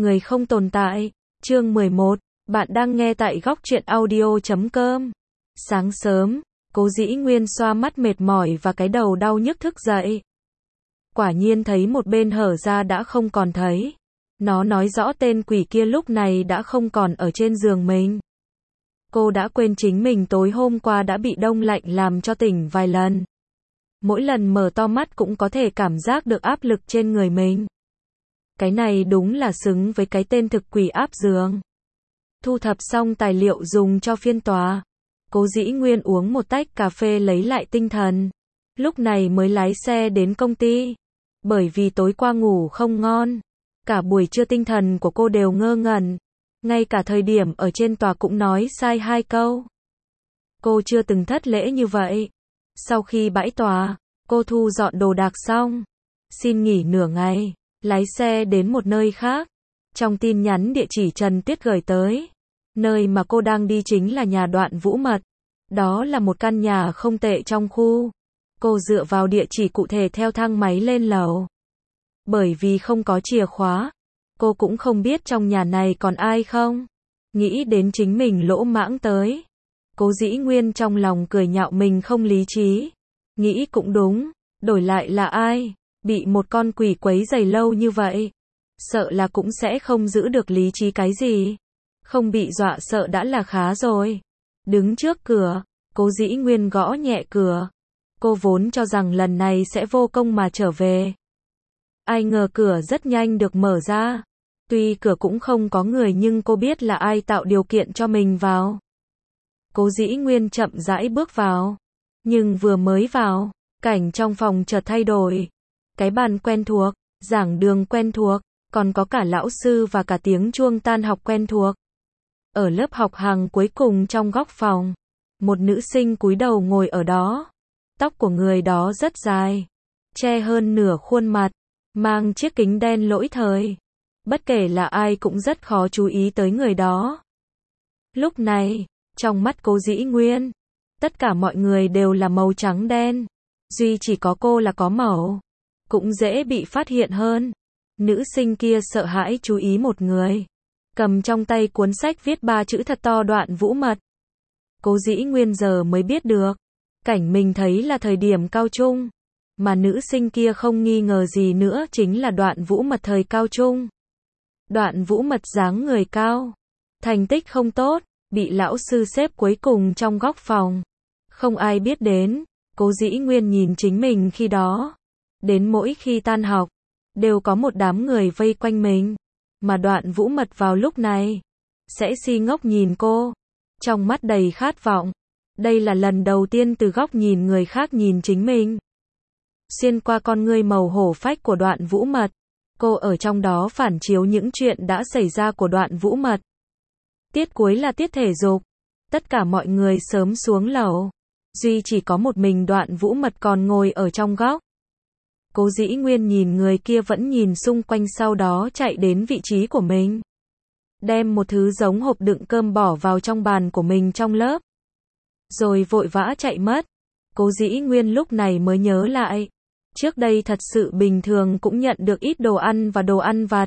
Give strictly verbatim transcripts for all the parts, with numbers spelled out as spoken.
Người không tồn tại. Chương mười một. Bạn đang nghe tại góc truyện audio chấm com. Sáng sớm, Cố Dĩ Nguyên xoa mắt mệt mỏi và cái đầu đau nhức thức dậy. Quả nhiên thấy một bên hở ra đã không còn thấy. Nó nói rõ tên quỷ kia lúc này đã không còn ở trên giường mình. Cô đã quên chính mình tối hôm qua đã bị đông lạnh làm cho tỉnh vài lần. Mỗi lần mở to mắt cũng có thể cảm giác được áp lực trên người mình. Cái này đúng là xứng với cái tên thực quỷ áp giường. Thu thập xong tài liệu dùng cho phiên tòa, Cố Dĩ Nguyên uống một tách cà phê lấy lại tinh thần. Lúc này mới lái xe đến công ty. Bởi vì tối qua ngủ không ngon, cả buổi trưa tinh thần của cô đều ngơ ngẩn. Ngay cả thời điểm ở trên tòa cũng nói sai hai câu. Cô chưa từng thất lễ như vậy. Sau khi bãi tòa, cô thu dọn đồ đạc xong, xin nghỉ nửa ngày, lái xe đến một nơi khác. Trong tin nhắn địa chỉ Trần Tuyết gửi tới, nơi mà cô đang đi chính là nhà Đoạn Vũ Mật. Đó là một căn nhà không tệ trong khu. Cô dựa vào địa chỉ cụ thể theo thang máy lên lầu. Bởi vì không có chìa khóa, cô cũng không biết trong nhà này còn ai không. Nghĩ đến chính mình lỗ mãng tới, Cố Dĩ Nguyên trong lòng cười nhạo mình không lý trí. Nghĩ cũng đúng, đổi lại là ai, bị một con quỷ quấy rầy lâu như vậy, sợ là cũng sẽ không giữ được lý trí cái gì. Không bị dọa sợ đã là khá rồi. Đứng trước cửa, Cố Dĩ Nguyên gõ nhẹ cửa. Cô vốn cho rằng lần này sẽ vô công mà trở về. Ai ngờ cửa rất nhanh được mở ra. Tuy cửa cũng không có người nhưng cô biết là ai tạo điều kiện cho mình vào. Cố Dĩ Nguyên chậm rãi bước vào. Nhưng vừa mới vào, cảnh trong phòng chợt thay đổi. Cái bàn quen thuộc, giảng đường quen thuộc, còn có cả lão sư và cả tiếng chuông tan học quen thuộc. Ở lớp học hàng cuối cùng trong góc phòng, một nữ sinh cúi đầu ngồi ở đó. Tóc của người đó rất dài, che hơn nửa khuôn mặt, mang chiếc kính đen lỗi thời. Bất kể là ai cũng rất khó chú ý tới người đó. Lúc này, trong mắt Cố Dĩ Nguyên, tất cả mọi người đều là màu trắng đen. Duy chỉ có cô là có màu. Cũng dễ bị phát hiện hơn. Nữ sinh kia sợ hãi chú ý một người. Cầm trong tay cuốn sách viết ba chữ thật to Đoạn Vũ Mật. Cố Dĩ Nguyên giờ mới biết được. Cảnh mình thấy là thời điểm cao trung. Mà nữ sinh kia không nghi ngờ gì nữa chính là Đoạn Vũ Mật thời cao trung. Đoạn Vũ Mật dáng người cao. Thành tích không tốt. Bị lão sư xếp cuối cùng trong góc phòng. Không ai biết đến. Cố Dĩ Nguyên nhìn chính mình khi đó. Đến mỗi khi tan học, đều có một đám người vây quanh mình. Mà Đoạn Vũ Mật vào lúc này sẽ si ngốc nhìn cô, trong mắt đầy khát vọng. Đây là lần đầu tiên từ góc nhìn người khác nhìn chính mình. Xuyên qua con ngươi màu hổ phách của Đoạn Vũ Mật, cô ở trong đó phản chiếu những chuyện đã xảy ra của Đoạn Vũ Mật. Tiết cuối là tiết thể dục. Tất cả mọi người sớm xuống lầu. Duy chỉ có một mình Đoạn Vũ Mật còn ngồi ở trong góc. Cố Dĩ Nguyên nhìn người kia vẫn nhìn xung quanh, sau đó chạy đến vị trí của mình. Đem một thứ giống hộp đựng cơm bỏ vào trong bàn của mình trong lớp. Rồi vội vã chạy mất. Cố Dĩ Nguyên lúc này mới nhớ lại. Trước đây thật sự bình thường cũng nhận được ít đồ ăn và đồ ăn vặt.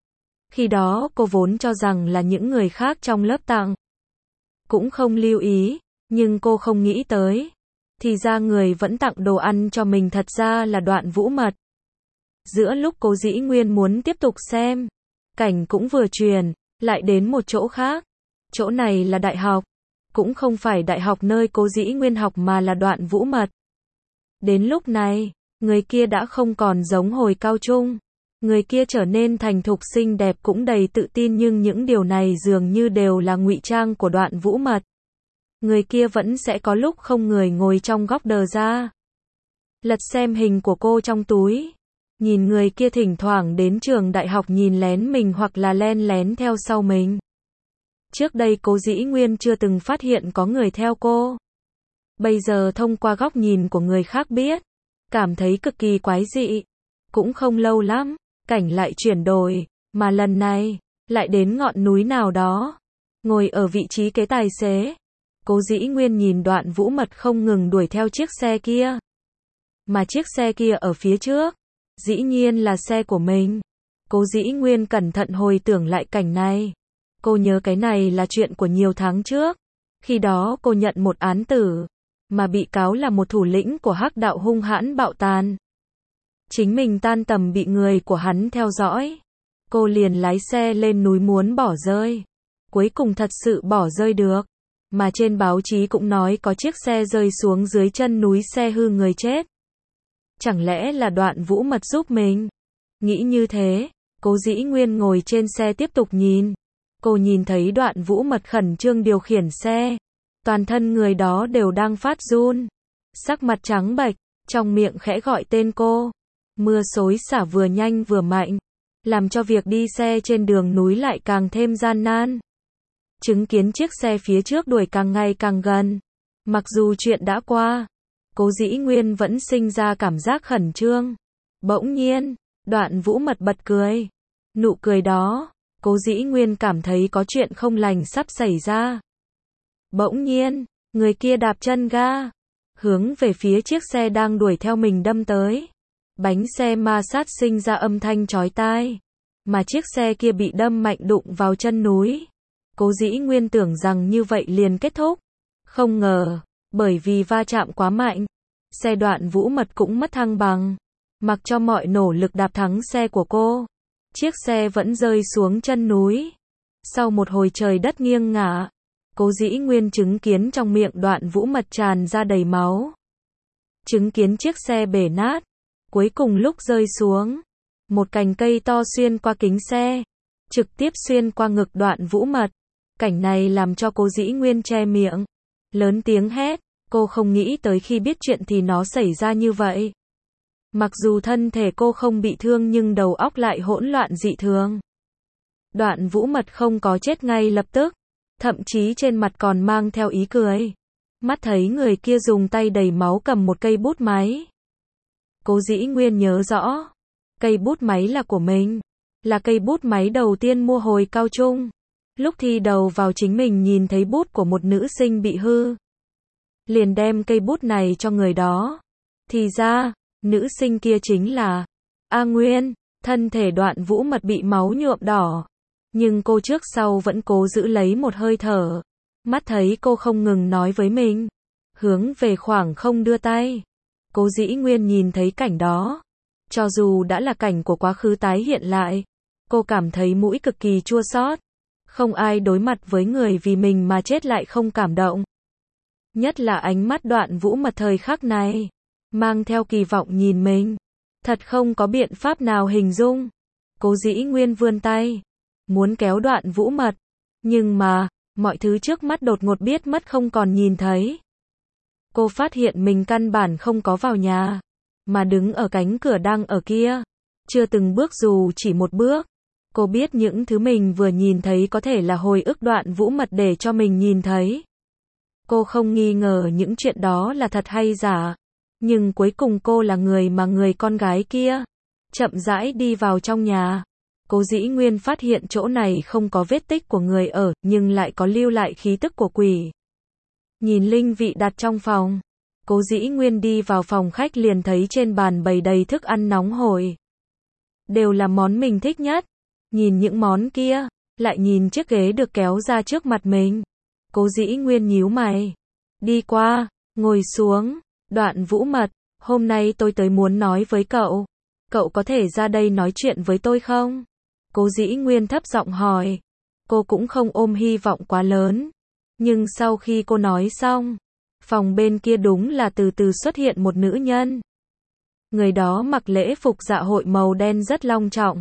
Khi đó cô vốn cho rằng là những người khác trong lớp tặng. Cũng không lưu ý, nhưng cô không nghĩ tới. Thì ra người vẫn tặng đồ ăn cho mình thật ra là Đoạn Vũ Mật. Giữa lúc Cố Dĩ Nguyên muốn tiếp tục xem, cảnh cũng vừa truyền, lại đến một chỗ khác. Chỗ này là đại học. Cũng không phải đại học nơi Cố Dĩ Nguyên học mà là Đoạn Vũ Mật. Đến lúc này, người kia đã không còn giống hồi cao trung. Người kia trở nên thành thục xinh đẹp cũng đầy tự tin, nhưng những điều này dường như đều là ngụy trang của Đoạn Vũ Mật. Người kia vẫn sẽ có lúc không người ngồi trong góc đờ ra. Lật xem hình của cô trong túi. Nhìn người kia thỉnh thoảng đến trường đại học nhìn lén mình hoặc là len lén theo sau mình. Trước đây Cố Dĩ Nguyên chưa từng phát hiện có người theo cô. Bây giờ thông qua góc nhìn của người khác biết. Cảm thấy cực kỳ quái dị. Cũng không lâu lắm, cảnh lại chuyển đổi. Mà lần này, lại đến ngọn núi nào đó. Ngồi ở vị trí kế tài xế. Cố Dĩ Nguyên nhìn Đoạn Vũ Mật không ngừng đuổi theo chiếc xe kia. Mà chiếc xe kia ở phía trước, dĩ nhiên là xe của mình. Cố Dĩ Nguyên cẩn thận hồi tưởng lại cảnh này. Cô nhớ cái này là chuyện của nhiều tháng trước. Khi đó cô nhận một án tử, mà bị cáo là một thủ lĩnh của hắc đạo hung hãn bạo tàn. Chính mình tan tầm bị người của hắn theo dõi. Cô liền lái xe lên núi muốn bỏ rơi. Cuối cùng thật sự bỏ rơi được. Mà trên báo chí cũng nói có chiếc xe rơi xuống dưới chân núi, xe hư người chết. Chẳng lẽ là Đoạn Vũ Mật giúp mình? Nghĩ như thế, Cố Dĩ Nguyên ngồi trên xe tiếp tục nhìn. Cô nhìn thấy Đoạn Vũ Mật khẩn trương điều khiển xe. Toàn thân người đó đều đang phát run. Sắc mặt trắng bệch, trong miệng khẽ gọi tên cô. Mưa xối xả vừa nhanh vừa mạnh, làm cho việc đi xe trên đường núi lại càng thêm gian nan. Chứng kiến chiếc xe phía trước đuổi càng ngày càng gần. Mặc dù chuyện đã qua, Cố Dĩ Nguyên vẫn sinh ra cảm giác khẩn trương. Bỗng nhiên, Đoạn Vũ Mật bật cười. Nụ cười đó, Cố Dĩ Nguyên cảm thấy có chuyện không lành sắp xảy ra. Bỗng nhiên, người kia đạp chân ga, hướng về phía chiếc xe đang đuổi theo mình đâm tới. Bánh xe ma sát sinh ra âm thanh chói tai, mà chiếc xe kia bị đâm mạnh đụng vào chân núi. Cố Dĩ Nguyên tưởng rằng như vậy liền kết thúc. Không ngờ, bởi vì va chạm quá mạnh, xe Đoạn Vũ Mật cũng mất thăng bằng. Mặc cho mọi nỗ lực đạp thắng xe của cô, chiếc xe vẫn rơi xuống chân núi. Sau một hồi trời đất nghiêng ngả, Cố Dĩ Nguyên chứng kiến trong miệng Đoạn Vũ Mật tràn ra đầy máu. Chứng kiến chiếc xe bể nát. Cuối cùng lúc rơi xuống, một cành cây to xuyên qua kính xe, trực tiếp xuyên qua ngực Đoạn Vũ Mật. Cảnh này làm cho Cố Dĩ Nguyên che miệng, lớn tiếng hét. Cô không nghĩ tới khi biết chuyện thì nó xảy ra như vậy. Mặc dù thân thể cô không bị thương nhưng đầu óc lại hỗn loạn dị thường. Đoạn Vũ Mật không có chết ngay lập tức, thậm chí trên mặt còn mang theo ý cười. Mắt thấy người kia dùng tay đầy máu cầm một cây bút máy. Cố Dĩ Nguyên nhớ rõ, cây bút máy là của mình, là cây bút máy đầu tiên mua hồi cao trung. Lúc thi đầu vào chính mình nhìn thấy bút của một nữ sinh bị hư, liền đem cây bút này cho người đó. Thì ra, nữ sinh kia chính là A Nguyên. Thân thể Đoạn Vũ Mật bị máu nhuộm đỏ, nhưng cô trước sau vẫn cố giữ lấy một hơi thở. Mắt thấy cô không ngừng nói với mình, hướng về khoảng không đưa tay. Cố Dĩ Nguyên nhìn thấy cảnh đó, cho dù đã là cảnh của quá khứ tái hiện lại, cô cảm thấy mũi cực kỳ chua xót. Không ai đối mặt với người vì mình mà chết lại không cảm động. Nhất là ánh mắt Đoạn Vũ Mật thời khắc này, mang theo kỳ vọng nhìn mình. Thật không có biện pháp nào hình dung. Cố Dĩ Nguyên vươn tay, muốn kéo Đoạn Vũ Mật, nhưng mà, mọi thứ trước mắt đột ngột biết mất không còn nhìn thấy. Cô phát hiện mình căn bản không có vào nhà, mà đứng ở cánh cửa đang ở kia. Chưa từng bước dù chỉ một bước. Cô biết những thứ mình vừa nhìn thấy có thể là hồi ức Đoạn Vũ Mật để cho mình nhìn thấy. Cô không nghi ngờ những chuyện đó là thật hay giả. Nhưng cuối cùng cô là người mà người con gái kia chậm rãi đi vào trong nhà. Cố Dĩ Nguyên phát hiện chỗ này không có vết tích của người ở, nhưng lại có lưu lại khí tức của quỷ. Nhìn linh vị đặt trong phòng, Cố Dĩ Nguyên đi vào phòng khách liền thấy trên bàn bày đầy thức ăn nóng hổi. Đều là món mình thích nhất. Nhìn những món kia, lại nhìn chiếc ghế được kéo ra trước mặt mình. Cố Dĩ Nguyên nhíu mày, đi qua, ngồi xuống. Đoạn Vũ Mật, hôm nay tôi tới muốn nói với cậu. Cậu có thể ra đây nói chuyện với tôi không? Cố Dĩ Nguyên thấp giọng hỏi. Cô cũng không ôm hy vọng quá lớn. Nhưng sau khi cô nói xong, phòng bên kia đúng là từ từ xuất hiện một nữ nhân. Người đó mặc lễ phục dạ hội màu đen rất long trọng.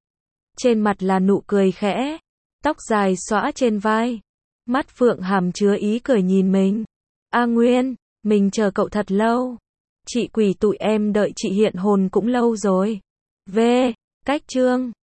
Trên mặt là nụ cười khẽ, tóc dài xõa trên vai. Mắt phượng hàm chứa ý cười nhìn mình. A Nguyên, mình chờ cậu thật lâu. Chị quỷ tụi em đợi chị hiện hồn cũng lâu rồi. V. Cách chương